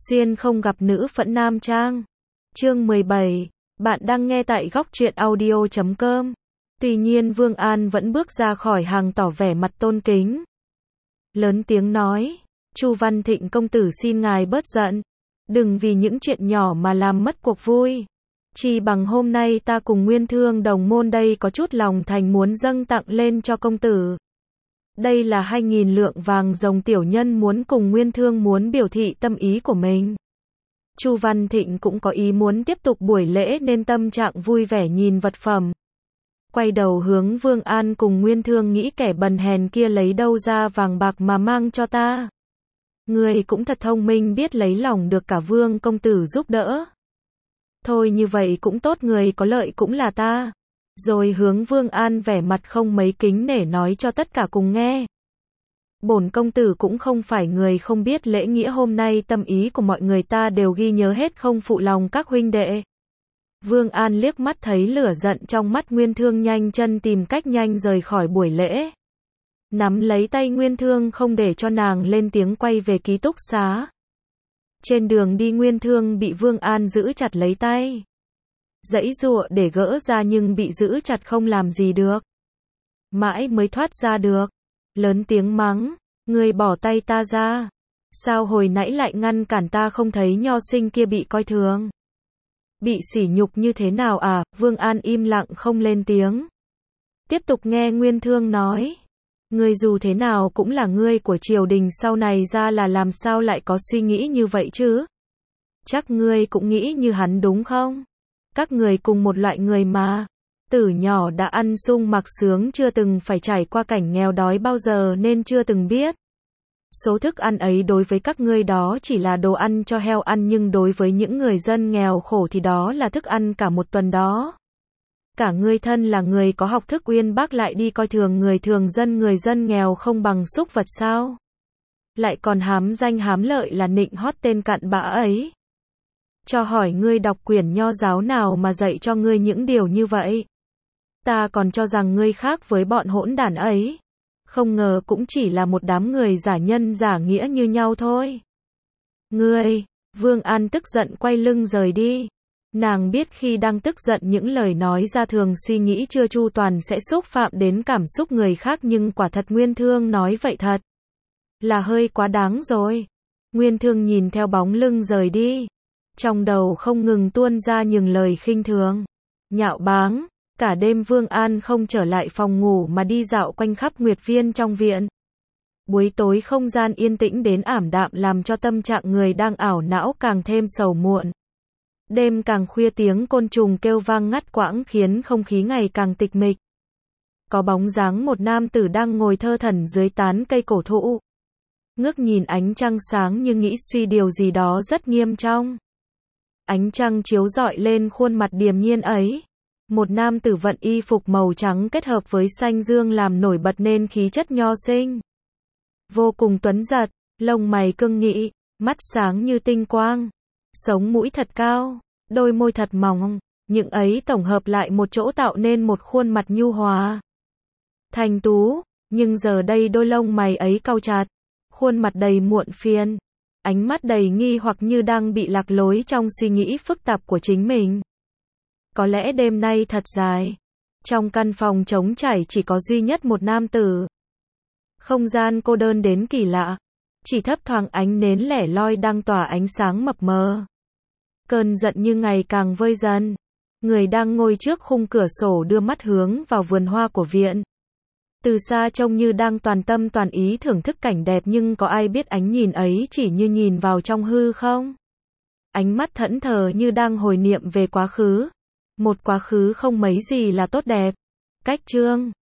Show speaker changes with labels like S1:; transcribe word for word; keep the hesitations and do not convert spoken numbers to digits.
S1: Xuyên không gặp nữ phẫn nam trang. Chương mười bảy. Bạn đang nghe tại góc truyện audio chấm com. Tuy nhiên Vương An vẫn bước ra khỏi hàng tỏ vẻ mặt tôn kính. Lớn tiếng nói, Chu Văn Thịnh công tử xin ngài bớt giận. Đừng vì những chuyện nhỏ mà làm mất cuộc vui. Chỉ bằng hôm nay ta cùng Nguyên Thương đồng môn đây có chút lòng thành muốn dâng tặng lên cho công tử. Đây là hai nghìn lượng vàng rồng tiểu nhân muốn cùng Nguyên Thương muốn biểu thị tâm ý của mình. Chu Văn Thịnh cũng có ý muốn tiếp tục buổi lễ nên tâm trạng vui vẻ nhìn vật phẩm. Quay đầu hướng Vương An cùng Nguyên Thương nghĩ kẻ bần hèn kia lấy đâu ra vàng bạc mà mang cho ta. Người cũng thật thông minh biết lấy lòng được cả Vương công tử giúp đỡ. Thôi như vậy cũng tốt, người có lợi cũng là ta. Rồi hướng Vương An vẻ mặt không mấy kính nể nói cho tất cả cùng nghe. Bổn công tử cũng không phải người không biết lễ nghĩa, hôm nay tâm ý của mọi người ta đều ghi nhớ hết, không phụ lòng các huynh đệ. Vương An liếc mắt thấy lửa giận trong mắt Nguyên Thương, nhanh chân tìm cách nhanh rời khỏi buổi lễ. Nắm lấy tay Nguyên Thương không để cho nàng lên tiếng quay về ký túc xá. Trên đường đi Nguyên Thương bị Vương An giữ chặt lấy tay. Giãy giụa để gỡ ra nhưng bị giữ chặt không làm gì được. Mãi mới thoát ra được. Lớn tiếng mắng, ngươi bỏ tay ta ra. Sao hồi nãy lại ngăn cản ta, không thấy nho sinh kia bị coi thường. Bị sỉ nhục như thế nào à? Vương An im lặng không lên tiếng. Tiếp tục nghe Nguyên Thương nói. Ngươi dù thế nào cũng là ngươi của triều đình, sau này ra là làm sao lại có suy nghĩ như vậy chứ? Chắc ngươi cũng nghĩ như hắn đúng không? Các người cùng một loại người mà. Từ nhỏ đã ăn sung mặc sướng, chưa từng phải trải qua cảnh nghèo đói bao giờ nên chưa từng biết. Số thức ăn ấy đối với các ngươi đó chỉ là đồ ăn cho heo ăn, nhưng đối với những người dân nghèo khổ thì đó là thức ăn cả một tuần đó. Cả ngươi thân là người có học thức uyên bác lại đi coi thường người thường dân, người dân nghèo không bằng súc vật sao? Lại còn hám danh hám lợi là nịnh hót tên cặn bã ấy. Cho hỏi ngươi đọc quyển nho giáo nào mà dạy cho ngươi những điều như vậy? Ta còn cho rằng ngươi khác với bọn hỗn đản ấy. Không ngờ cũng chỉ là một đám người giả nhân giả nghĩa như nhau thôi. Ngươi, Vương An tức giận quay lưng rời đi. Nàng biết khi đang tức giận những lời nói ra thường suy nghĩ chưa chu toàn sẽ xúc phạm đến cảm xúc người khác, nhưng quả thật Nguyên Thương nói vậy thật là hơi quá đáng rồi. Nguyên Thương nhìn theo bóng lưng rời đi. Trong đầu không ngừng tuôn ra những lời khinh thường, nhạo báng. Cả đêm Vương An không trở lại phòng ngủ mà đi dạo quanh khắp nguyệt viên trong viện. Buổi tối không gian yên tĩnh đến ảm đạm làm cho tâm trạng người đang ảo não càng thêm sầu muộn. Đêm càng khuya tiếng côn trùng kêu vang ngắt quãng khiến không khí ngày càng tịch mịch. Có bóng dáng một nam tử đang ngồi thơ thẩn dưới tán cây cổ thụ. Ngước nhìn ánh trăng sáng như nghĩ suy điều gì đó rất nghiêm trọng. Ánh trăng chiếu rọi lên khuôn mặt điềm nhiên ấy. Một nam tử vận y phục màu trắng kết hợp với xanh dương làm nổi bật nên khí chất nho sinh. Vô cùng tuấn giật, lông mày cương nghị, mắt sáng như tinh quang, sống mũi thật cao, đôi môi thật mỏng, những ấy tổng hợp lại một chỗ tạo nên một khuôn mặt nhu hòa, thanh tú, nhưng giờ đây đôi lông mày ấy cau chặt, khuôn mặt đầy muộn phiền, ánh mắt đầy nghi hoặc như đang bị lạc lối trong suy nghĩ phức tạp của chính mình. Có lẽ đêm nay thật dài. Trong căn phòng trống trải chỉ có duy nhất một nam tử. Không gian cô đơn đến kỳ lạ. Chỉ thấp thoáng ánh nến lẻ loi đang tỏa ánh sáng mập mờ. Cơn giận như ngày càng vơi dần. Người đang ngồi trước khung cửa sổ đưa mắt hướng vào vườn hoa của viện. Từ xa trông như đang toàn tâm toàn ý thưởng thức cảnh đẹp, nhưng có ai biết ánh nhìn ấy chỉ như nhìn vào trong hư không? Ánh mắt thẫn thờ như đang hồi niệm về quá khứ. Một quá khứ không mấy gì là tốt đẹp. Cách chương